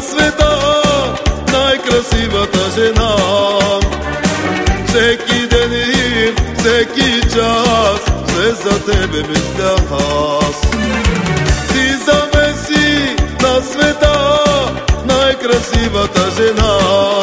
света, най-красивата жена. Всеки ден и всеки час все за тебе мисля аз. Ти за мен си на света най-красивата жена.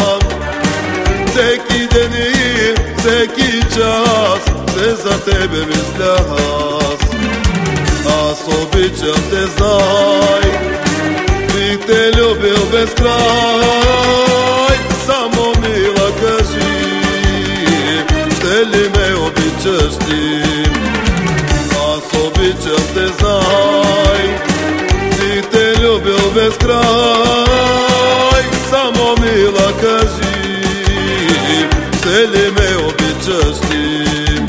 Всеки ден и всеки час все за тебе мисля аз. Аз обичам те, знай, бих те любил без край. Само мила кажи, ще ли ме обичаш ти? Аз обичам те, знай, бих те любил без край. Само мила кажи, ще ли ме обичаш ти?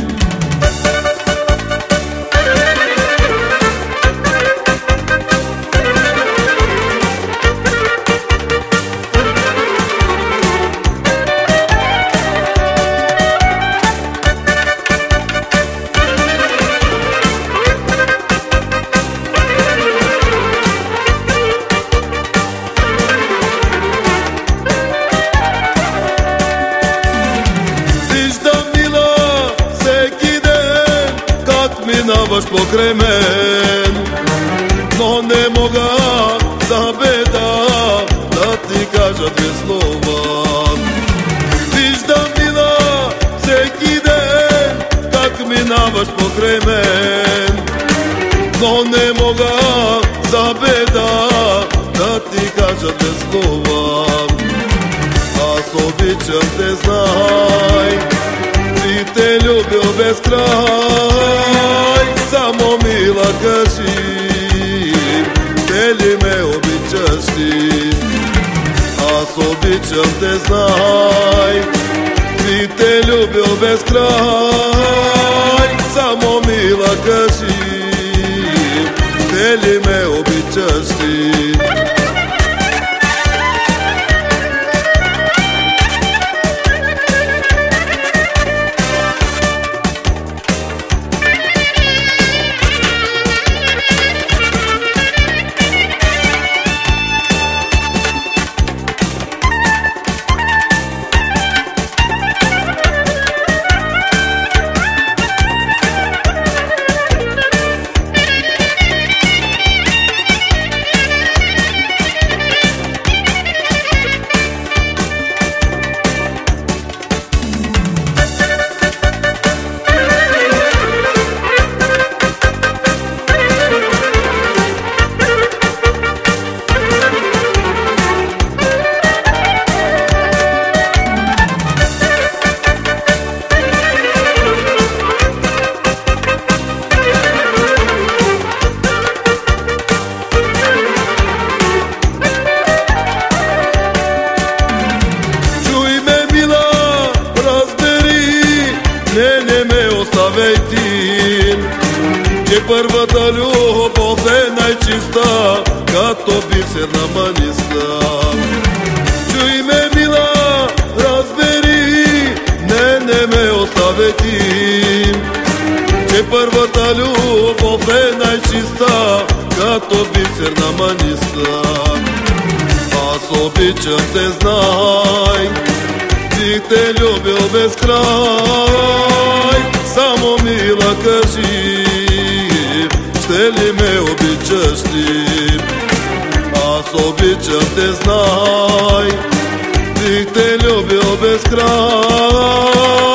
Минаваш покрай мен, но не мога за беда да ти кажа две слова. Виждам, мила, всеки ден как минаваш покрай мен, но не мога за беда да ти кажа две слова. Аз обичам те, знай, и те любил без край. Само мила кажи, ще ли ме обичаш ти? Аз обичам те, знай, и те любил без край. Само мила кажи, ще ли ме обичаш ти? Не ме оставяй ти, че първата любов е най-чиста, като бисерна маниста. Чуй ме, мила, разбери, не ме оставяй ти, че първата любов е най-чиста, като бисерна маниста. Аз обичам те, знай, бих те любил без край. Само мила кажи, ще ли ме обичаш ти? Аз обичам те, знай, бих те любил без край.